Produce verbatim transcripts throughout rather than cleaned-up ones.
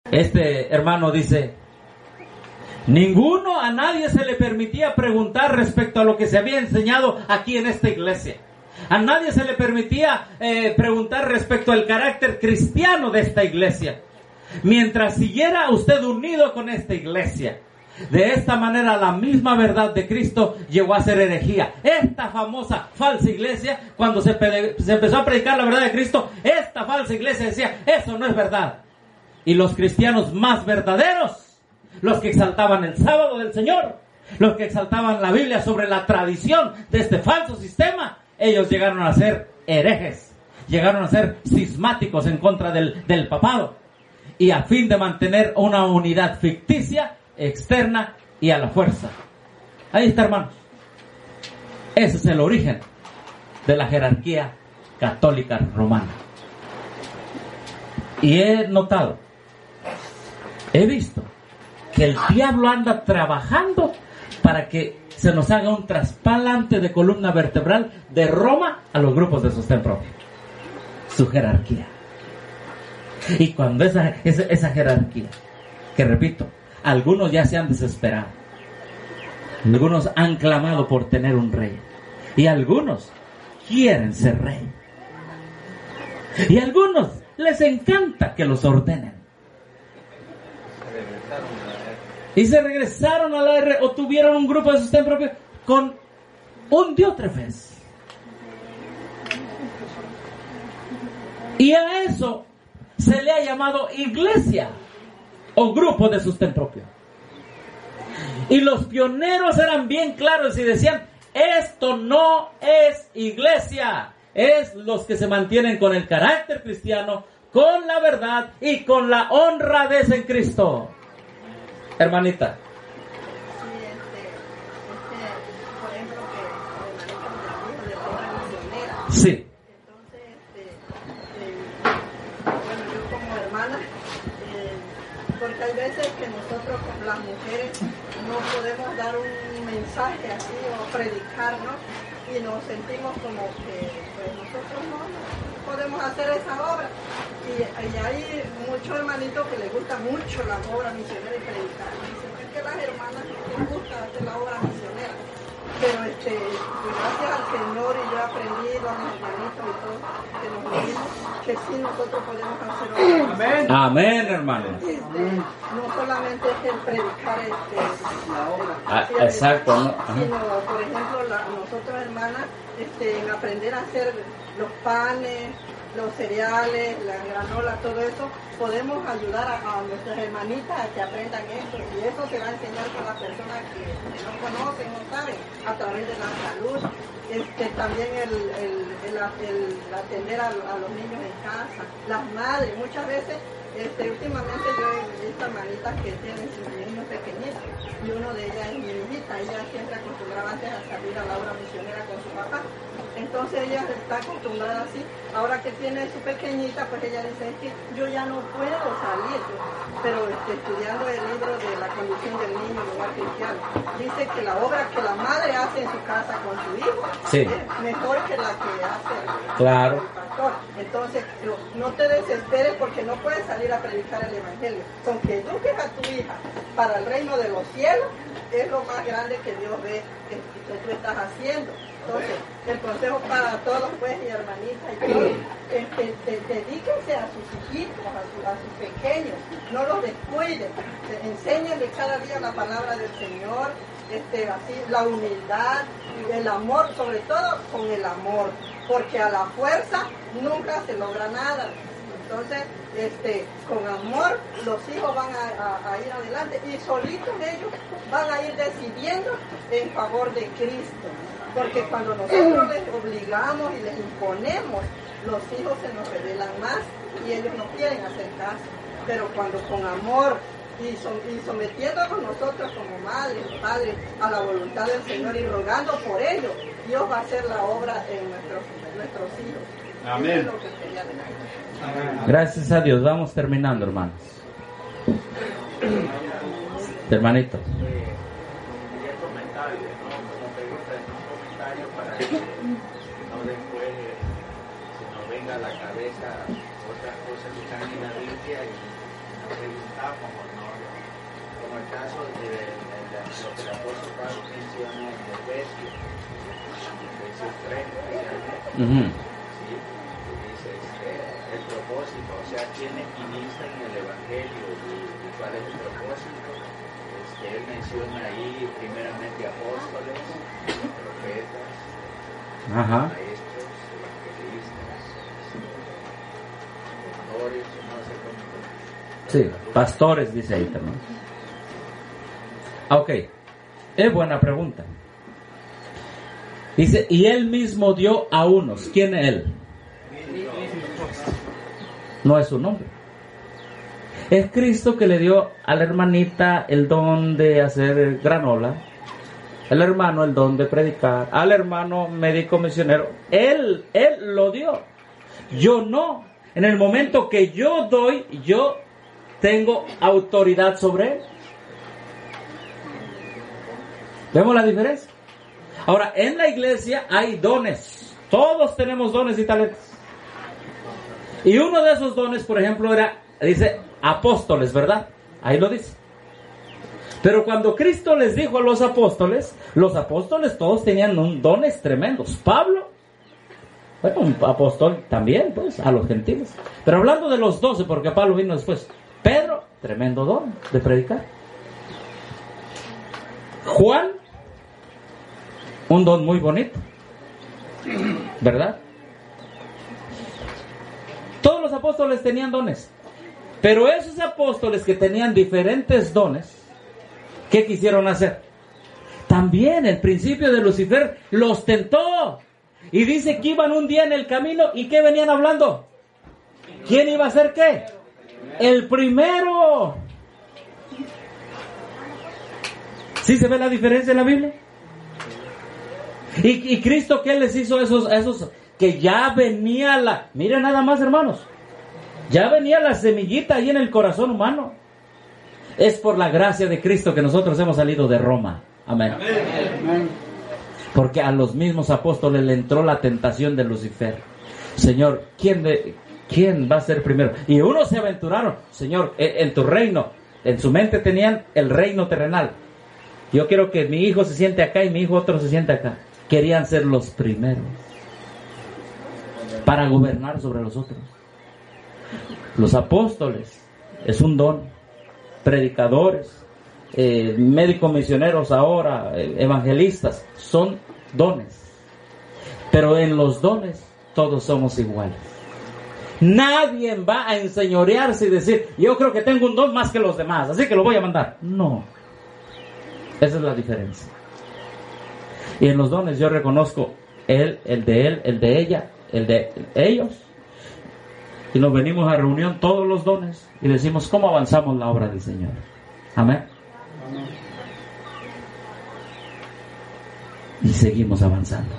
Este hermano dice: ninguno, a nadie se le permitía preguntar respecto a lo que se había enseñado aquí en esta iglesia. A nadie se le permitía eh, preguntar respecto al carácter cristiano de esta iglesia. Mientras siguiera usted unido con esta iglesia, de esta manera la misma verdad de Cristo llegó a ser herejía. Esta famosa falsa iglesia, cuando se, se empezó a predicar la verdad de Cristo, esta falsa iglesia decía: eso no es verdad. Y los cristianos más verdaderos, los que exaltaban el sábado del Señor, los que exaltaban la Biblia sobre la tradición de este falso sistema, ellos llegaron a ser herejes, llegaron a ser cismáticos en contra del, del papado, y a fin de mantener una unidad ficticia, externa y a la fuerza. Ahí está, hermanos. Ese es el origen de la jerarquía católica romana. Y he notado, he visto que el diablo anda trabajando para que se nos haga un trasplante de columna vertebral de Roma a los grupos de sostén propio. Su jerarquía. Y cuando esa, esa, esa jerarquía, que repito, algunos ya se han desesperado, algunos han clamado por tener un rey, y algunos quieren ser rey, y a algunos les encanta que los ordenen, y se regresaron a la R, o tuvieron un grupo de sostén propio con un Diótrefes. Y a eso se le ha llamado iglesia o grupo de sostén propio. Y los pioneros eran bien claros y decían: esto no es iglesia, es los que se mantienen con el carácter cristiano, con la verdad y con la honradez en Cristo. Hermanita. Sí, este, este, por ejemplo, que el hermanito de la obra misionera. Sí. Entonces, este, eh, bueno, yo como hermana, eh, porque hay veces que nosotros, como las mujeres, no podemos dar un mensaje así o predicar, ¿no? Y nos sentimos como que pues, nosotros no podemos hacer esa obra. Y, y hay muchos hermanitos que les gusta mucho la obra misionera y predicar. Dicen es que las hermanas no les gusta hacer la obra misionera. Pero este, pues gracias al Señor, y yo he aprendido a mis hermanitos y todo, que nos unimos, que sí nosotros podemos hacer obra. Amén. Amén, hermano. Este, no solamente es el predicar este, la obra, Ah, ¿sí? exacto, ¿no? Sino, por ejemplo, la, nosotros hermanas, este, en aprender a hacer los panes, los cereales, la granola, todo eso, podemos ayudar a, a nuestras hermanitas a que aprendan eso, y eso se va a enseñar con las personas que, que no conocen, no saben, a través de la salud. Este, también el, el, el, el atender a, a los niños en casa, las madres, muchas veces, este, últimamente yo he visto hermanitas que tienen sus niños pequeñitos, y uno de ellas es mi hijita. Ella siempre acostumbraba antes a salir a la obra misionera con su papá, entonces ella está acostumbrada así. Ahora que tiene su pequeñita, pues ella dice: es que yo ya no puedo salir, pero este, estudiando el libro de la condición del niño en el hogar cristiano, dice que la obra que la madre hace en su casa con su hijo, sí, es mejor que la que hace claro. el pastor. Entonces no te desesperes porque no puedes salir a predicar el evangelio. Con que eduques a tu hija para el reino de los cielos, es lo más grande que Dios ve que, que tú estás haciendo. Entonces, el consejo para todos, pues, y hermanitas y todos, es que te, dedíquense a sus hijitos, a, su, a sus pequeños, no los descuiden, enséñenle cada día la palabra del Señor, este, así, la humildad, el amor, sobre todo con el amor, porque a la fuerza nunca se logra nada. Entonces, este, con amor, los hijos van a, a, a ir adelante, y solitos ellos van a ir decidiendo en favor de Cristo. Porque cuando nosotros les obligamos y les imponemos, los hijos se nos rebelan más y ellos no quieren hacer caso. Pero cuando con amor y, som y sometiéndonos nosotros como madres, padres, a la voluntad del Señor y rogando por ellos, Dios va a hacer la obra en nuestros, nuestros hijos. Amén. Eso es lo que quería decir. Gracias a Dios. Vamos terminando, hermanos. Hermanito. Para que no después se nos venga a la cabeza otras cosas que están en la Biblia y preguntamos, ¿no? Como el caso de, de, de lo que el apóstol Pablo menciona en Efesios, Efesios tres, especialmente. Uh-huh. Sí, dice este, el propósito, o sea, quienes ministran el Evangelio y, y cuál es el propósito. Este, él menciona ahí primeramente apóstoles, profetas, Ajá. maestros, evangelistas, pastores, no sé cómo. Sí, pastores dice ahí también. Ah, ok, es buena pregunta. Dice, y él mismo dio a unos. ¿Quién es él? No es su nombre. Es Cristo que le dio a la hermanita el don de hacer granola, al hermano el don de predicar, al hermano médico misionero. Él, él lo dio. Yo no. En el momento que yo doy, yo tengo autoridad sobre él. ¿Vemos la diferencia? Ahora, en la iglesia hay dones. Todos tenemos dones y talentos. Y uno de esos dones, por ejemplo, era, dice, apóstoles, ¿verdad? Ahí lo dice. Pero cuando Cristo les dijo a los apóstoles, los apóstoles todos tenían un dones tremendos. Pablo, bueno, un apóstol también, pues, a los gentiles. Pero hablando de los doce, porque Pablo vino después. Pedro, tremendo don de predicar. Juan, un don muy bonito, ¿verdad? Todos los apóstoles tenían dones. Pero esos apóstoles que tenían diferentes dones, ¿qué quisieron hacer? También el principio de Lucifer los tentó. Y dice que iban un día en el camino y ¿qué venían hablando? ¿Quién iba a ser qué? El primero. ¿Sí se ve la diferencia en la Biblia? Y, y Cristo, ¿qué les hizo a esos, a esos que ya venía la... Miren nada más, hermanos. Ya venía la semillita ahí en el corazón humano. Es por la gracia de Cristo que nosotros hemos salido de Roma. Amén. Amén. Porque a los mismos apóstoles le entró la tentación de Lucifer. Señor, ¿quién, de, ¿quién va a ser primero? Y unos se aventuraron. Señor, en, en tu reino. En su mente tenían el reino terrenal. Yo quiero que mi hijo se siente acá y mi hijo otro se siente acá. Querían ser los primeros para gobernar sobre los otros. Los apóstoles es un don. Predicadores, eh, médicos misioneros ahora, eh, evangelistas, son dones. Pero en los dones todos somos iguales. Nadie va a enseñorearse y decir, yo creo que tengo un don más que los demás, así que lo voy a mandar. No. Esa es la diferencia. Y en los dones yo reconozco él, el de él, el de ella, el de ellos. Y nos venimos a reunión todos los dones y decimos cómo avanzamos la obra del Señor. Amén. Amén. Y seguimos avanzando.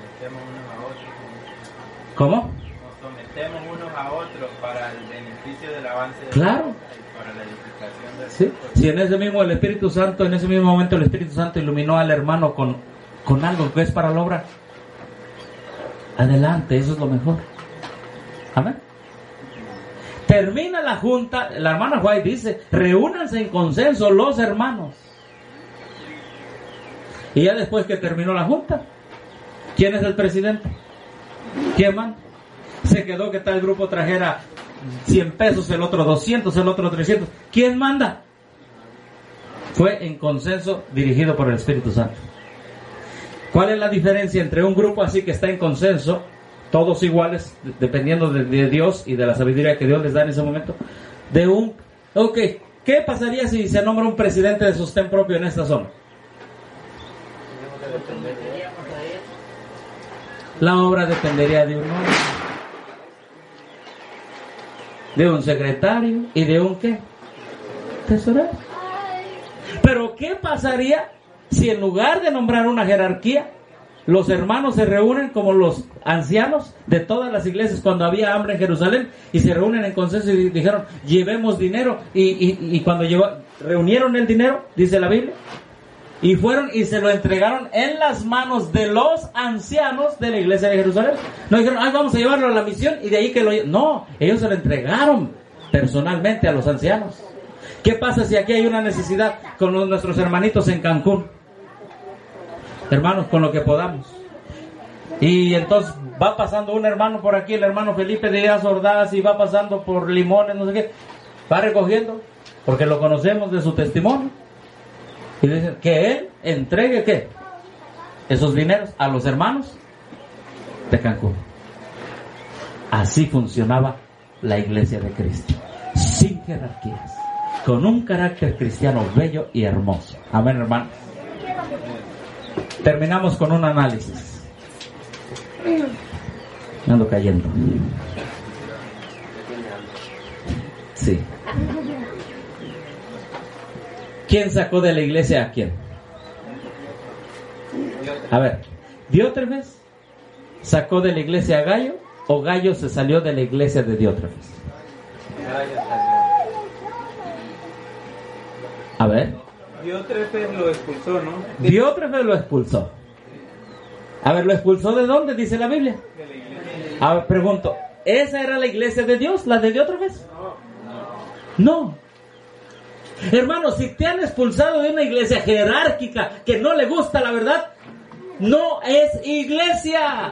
¿Cómo? Nos sometemos unos a otros para el beneficio del avance de claro. la, para la edificación del ¿sí? Si en ese mismo el Espíritu Santo, en ese mismo momento el Espíritu Santo iluminó al hermano con, con algo que es para la obra, adelante, eso es lo mejor. Amén. Termina la junta, la hermana White dice, reúnanse en consenso los hermanos. Y ya después que terminó la junta, ¿quién es el presidente? ¿Quién manda? Se quedó que tal grupo trajera cien pesos, el otro doscientos, el otro trescientos. ¿Quién manda? Fue en consenso dirigido por el Espíritu Santo. ¿Cuál es la diferencia entre un grupo así que está en consenso, todos iguales, dependiendo de, de Dios y de la sabiduría que Dios les da en ese momento, de un... Ok, ¿qué pasaría si se nombra un presidente de sostén propio en esta zona? La obra dependería de un hombre, de un secretario y de un ¿qué? Tesorero. Pero ¿qué pasaría si en lugar de nombrar una jerarquía, los hermanos se reúnen como los ancianos de todas las iglesias cuando había hambre en Jerusalén y se reúnen en consenso y dijeron, llevemos dinero? Y, y, y cuando llevó, reunieron el dinero, dice la Biblia, y fueron y se lo entregaron en las manos de los ancianos de la iglesia de Jerusalén. No dijeron, ah, vamos a llevarlo a la misión y de ahí que lo... No, ellos se lo entregaron personalmente a los ancianos. ¿Qué pasa si aquí hay una necesidad con los, nuestros hermanitos en Cancún? Hermanos, con lo que podamos. Y entonces va pasando un hermano por aquí, el hermano Felipe de Díaz Ordaz, y va pasando por Limones, no sé qué. Va recogiendo, porque lo conocemos de su testimonio. Y dicen que él entregue, ¿qué? Esos dineros a los hermanos de Cancún. Así funcionaba la iglesia de Cristo, sin jerarquías, con un carácter cristiano bello y hermoso. Amén, hermanos. Terminamos con un análisis. Me ando cayendo. Sí. ¿Quién sacó de la iglesia a quién? A ver, ¿Diótrefes sacó de la iglesia a Gallo o Gallo se salió de la iglesia de Diótrefes? A ver. Diótrefes lo expulsó, ¿no? Diótrefes lo expulsó. A ver, ¿lo expulsó de dónde? Dice la Biblia. De la iglesia. A ver, pregunto, ¿esa era la iglesia de Dios, la de Diótrefes? No. Hermanos, si te han expulsado de una iglesia jerárquica que no le gusta la verdad, no es iglesia.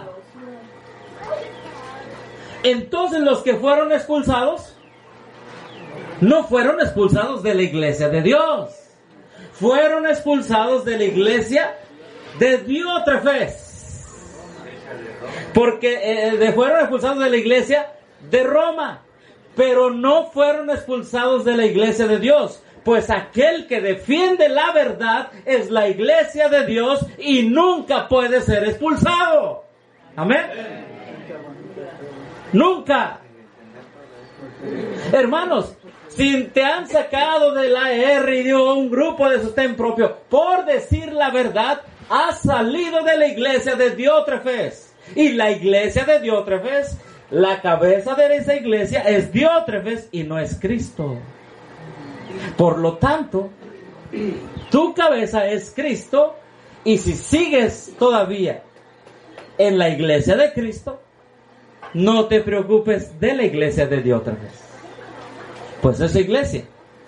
Entonces los que fueron expulsados no fueron expulsados de la iglesia de Dios, fueron expulsados de la iglesia de Diótrefes, porque eh, de, fueron expulsados de la iglesia de Roma, pero no fueron expulsados de la iglesia de Dios, pues aquel que defiende la verdad es la iglesia de Dios y nunca puede ser expulsado. Amén. Nunca. Hermanos, si te han sacado de la R y de un grupo de sostén propio por decir la verdad, has salido de la iglesia de Diótrefes. Y la iglesia de Diótrefes, la cabeza de esa iglesia es Diótrefes y no es Cristo. Por lo tanto, tu cabeza es Cristo, y si sigues todavía en la iglesia de Cristo, no te preocupes de la iglesia de Diótrefes. Pues esa iglesia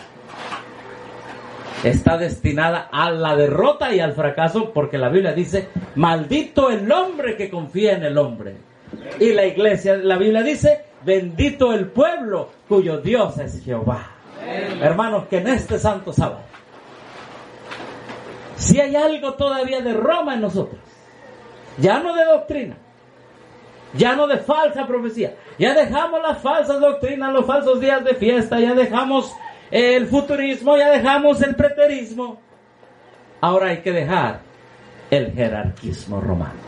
está destinada a la derrota y al fracaso, porque la Biblia dice, maldito el hombre que confía en el hombre. Y la iglesia, la Biblia dice, bendito el pueblo cuyo Dios es Jehová. Hermanos, que en este santo sábado, si hay algo todavía de Roma en nosotros, ya no de doctrina, ya no de falsa profecía, ya dejamos las falsas doctrinas, los falsos días de fiesta, ya dejamos el futurismo, ya dejamos el preterismo. Ahora hay que dejar el jerarquismo romano.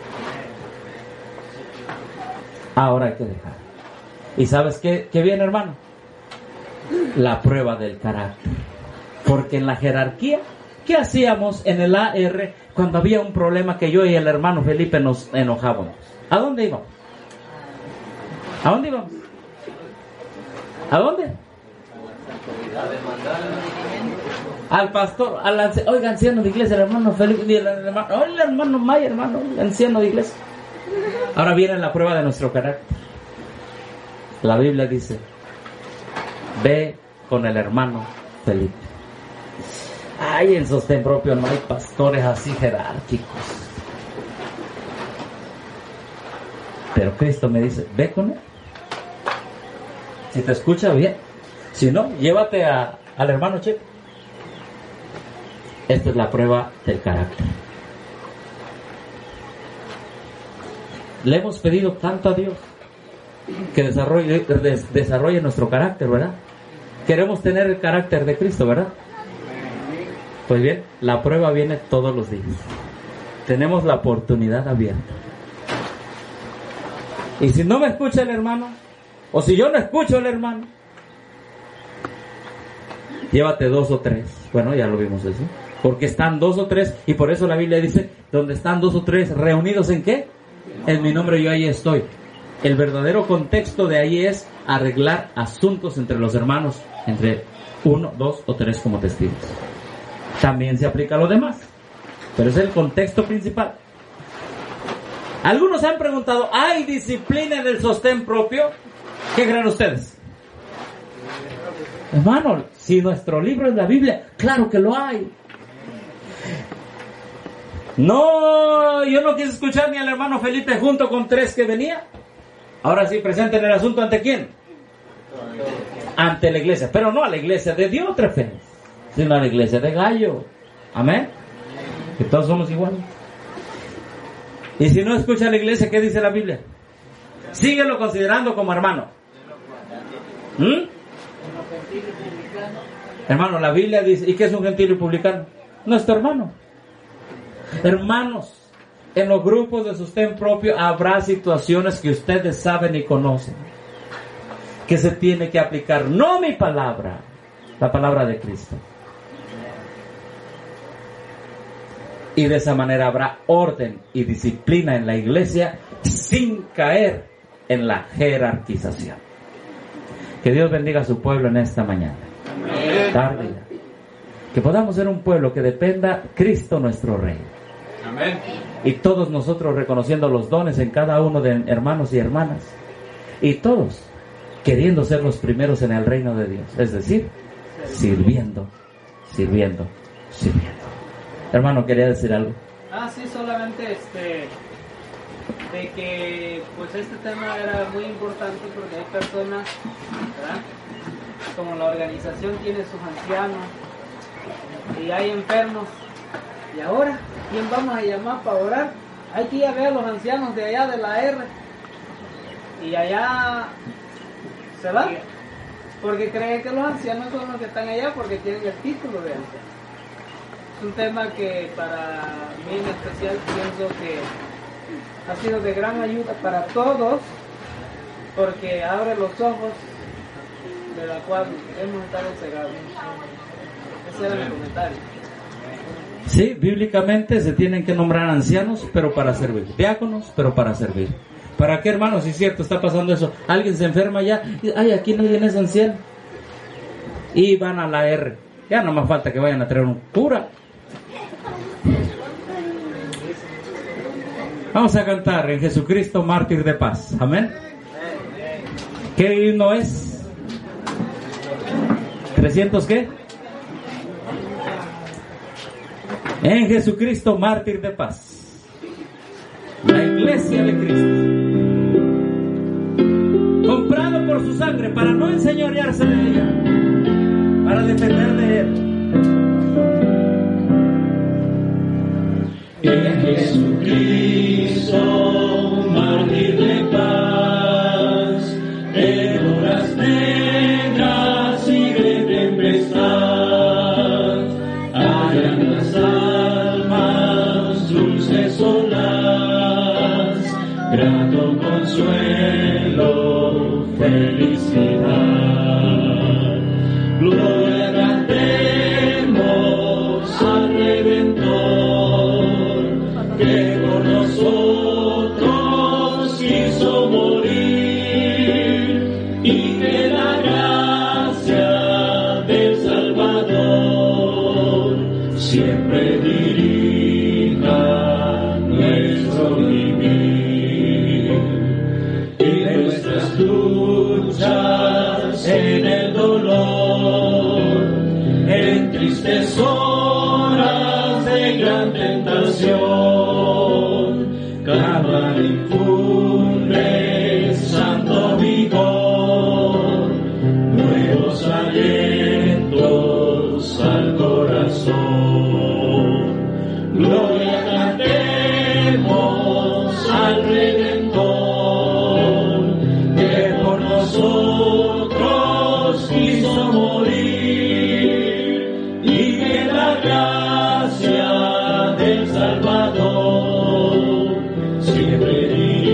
Ahora hay que dejar. ¿Y sabes qué, qué viene, hermano? La prueba del carácter. Porque en la jerarquía, ¿qué hacíamos en el A R cuando había un problema que yo y el hermano Felipe nos enojábamos? ¿A dónde íbamos? ¿A dónde íbamos? ¿A dónde? Al pastor, al anciano, oiga, anciano de iglesia, el hermano Felipe, el hermano, oiga, el hermano Maya, hermano, anciano de iglesia. Ahora viene la prueba de nuestro carácter. La Biblia dice, ve con el hermano Felipe. Ay, en sostén propio no hay pastores así jerárquicos. Pero Cristo me dice, ve con él. Si te escucha bien. Si no, llévate a, al hermano Chepe. Esta es la prueba del carácter. Le hemos pedido tanto a Dios que desarrolle, des, desarrolle nuestro carácter, ¿verdad? Queremos tener el carácter de Cristo, ¿verdad? Pues bien, la prueba viene todos los días. Tenemos la oportunidad abierta. Y si no me escucha el hermano, o si yo no escucho al hermano, llévate dos o tres. Bueno, ya lo vimos eso. Porque están dos o tres, y por eso la Biblia dice, donde están dos o tres reunidos, ¿en qué? En mi nombre yo ahí estoy. El verdadero contexto de ahí es arreglar asuntos entre los hermanos, entre uno, dos o tres como testigos. También se aplica a lo demás, pero es el contexto principal. Algunos han preguntado, ¿hay disciplina en el sostén propio? ¿Qué creen ustedes? Hermano, si nuestro libro es la Biblia, claro que lo hay. No, yo no quise escuchar ni al hermano Felipe junto con tres que venía. Ahora sí, presenten el asunto ante quién. Ante la iglesia, pero no a la iglesia de Dios, tres sino a la iglesia de Gallo. Amén. Que todos somos iguales. Y si no escucha a la iglesia, ¿qué dice la Biblia? Síguelo considerando como hermano. ¿Mm? Hermano, la Biblia dice, ¿y qué es un gentil y publicano? Nuestro hermano. Hermanos, en los grupos de sostén propio habrá situaciones que ustedes saben y conocen, que se tiene que aplicar, no mi palabra, la palabra de Cristo. Y de esa manera habrá orden y disciplina en la iglesia sin caer en la jerarquización. Que Dios bendiga a su pueblo en esta mañana. Amén. Tarde ya. Que podamos ser un pueblo que dependa Cristo nuestro Rey. Amén. Y todos nosotros reconociendo los dones en cada uno de hermanos y hermanas. Y todos queriendo ser los primeros en el reino de Dios. Es decir, sirviendo, sirviendo, sirviendo. Hermano, quería decir algo. Ah, sí, solamente este, de que pues este tema era muy importante porque hay personas, ¿verdad? Como la organización tiene sus ancianos y hay enfermos. Y ahora, ¿quién vamos a llamar para orar? Hay que ir a ver a los ancianos de allá de la R. Y allá se va. Porque creen que los ancianos son los que están allá porque tienen el título de anciano. Es un tema que para mí en especial pienso que ha sido de gran ayuda para todos porque abre los ojos de la cual hemos estado cegados. Ese era mi comentario. Sí, bíblicamente se tienen que nombrar ancianos, pero para servir. Diáconos, pero para servir. ¿Para qué, hermanos? Si es cierto, está pasando eso. Alguien se enferma ya. Y, ay, aquí no viene ese anciano. Y van a la R. Ya no más falta que vayan a traer un cura. Vamos a cantar en Jesucristo, mártir de paz. Amén. ¿Qué himno es? ¿trescientos qué? En Jesucristo, mártir de paz. La iglesia de Cristo. Comprado por su sangre para no enseñorearse de ella, para depender de Él. En Jesucristo, mártir de paz, en horas negras y de tempestad, hallan las almas dulces olas, grato consuelo, felicidad. Gloria cantemos al Redentor, que por nosotros quiso morir, y que la gracia del Salvador siempre dirija nuestro vivir. Y nuestras luchas en el dolor, en tristes horas de gran tentación, cada infunde santo vigor, nuevos alientos al corazón. Gloria cantemos al Redentor, que por nosotros quiso morir, y que la gracia del Salvador siempre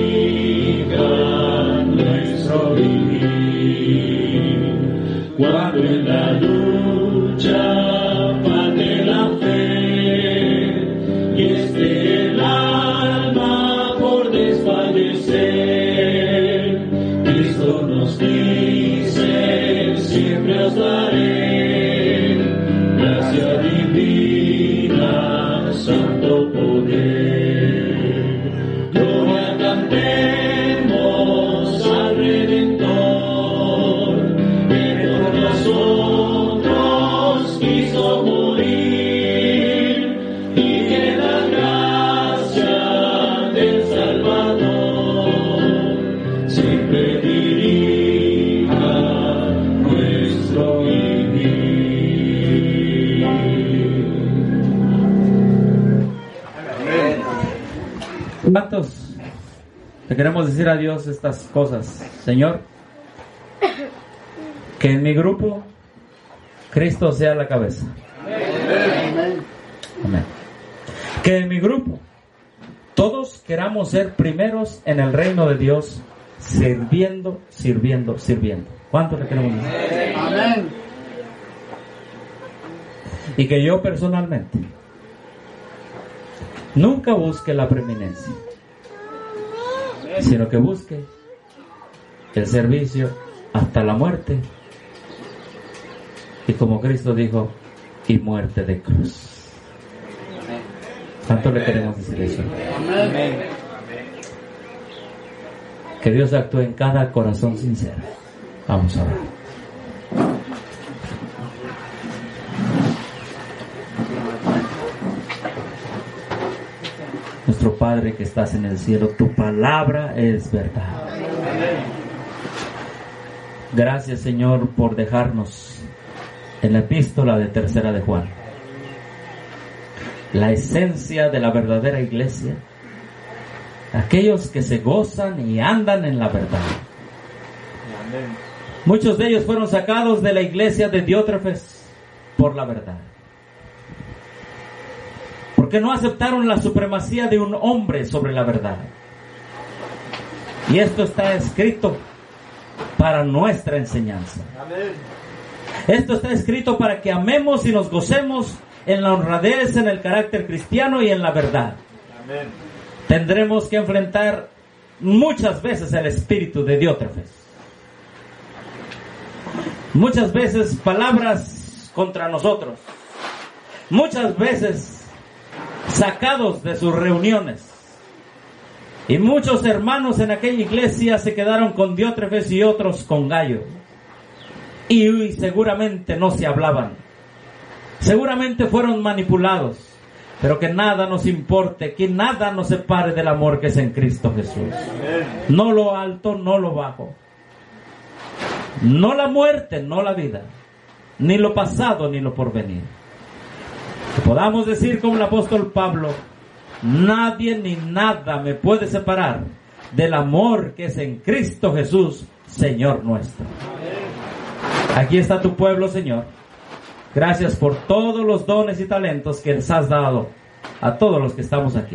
dirija nuestro vivir. Cuando en la lucha falte la fe y esté el alma por desfallecer, Cristo nos dice: siempre os daré gracia divina, santo poder. Gloria cantemos al Redentor, que por nosotros ¿Cuántos le queremos decir a Dios estas cosas? Señor, que en mi grupo Cristo sea la cabeza. Amén. Amén. Que en mi grupo todos queramos ser primeros en el reino de Dios, sirviendo, sirviendo, sirviendo. ¿Cuántos le queremos decir? Amén. Y que yo personalmente nunca busque la preeminencia, sino que busque el servicio hasta la muerte. Y como Cristo dijo, y muerte de cruz. ¿Cuánto le queremos decir eso? Amén. Que Dios actúe en cada corazón sincero. Vamos a ver. Nuestro Padre que estás en el cielo, tu palabra es verdad. Gracias, Señor, por dejarnos en la epístola de tercera de Juan la esencia de la verdadera iglesia, aquellos que se gozan y andan en la verdad. Muchos de ellos fueron sacados de la iglesia de Diótrefes por la verdad, porque no aceptaron la supremacía de un hombre sobre la verdad. Y esto está escrito para nuestra enseñanza. Amén. Esto está escrito para que amemos y nos gocemos en la honradez, en el carácter cristiano y en la verdad. Amén. Tendremos que enfrentar muchas veces el espíritu de Diótrefes. Muchas veces palabras contra nosotros. Muchas veces sacados de sus reuniones. Y muchos hermanos en aquella iglesia se quedaron con Diótrefes y otros con Gayo. Y seguramente no se hablaban. Seguramente fueron manipulados. Pero que nada nos importe, que nada nos separe del amor que es en Cristo Jesús. No lo alto, no lo bajo. No la muerte, no la vida. Ni lo pasado, ni lo porvenir. Que podamos decir como el apóstol Pablo: nadie ni nada me puede separar del amor que es en Cristo Jesús, Señor nuestro. Aquí está tu pueblo, Señor. Gracias por todos los dones y talentos que les has dado a todos los que estamos aquí.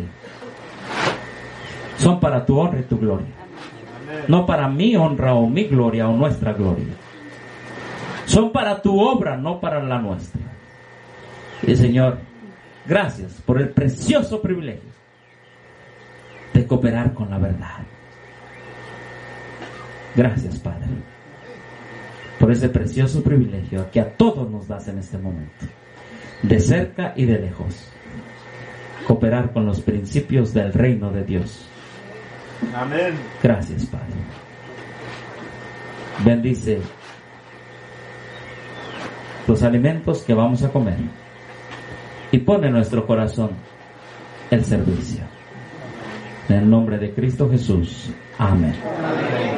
Son para tu honra y tu gloria. No para mi honra o mi gloria o nuestra gloria. Son para tu obra, no para la nuestra. Y Señor, gracias por el precioso privilegio de cooperar con la verdad. Gracias, Padre, por ese precioso privilegio que a todos nos das en este momento, de cerca y de lejos, cooperar con los principios del reino de Dios. Amén. Gracias, Padre. Bendice los alimentos que vamos a comer y pone en nuestro corazón el servicio. En el nombre de Cristo Jesús. Amén. Amén.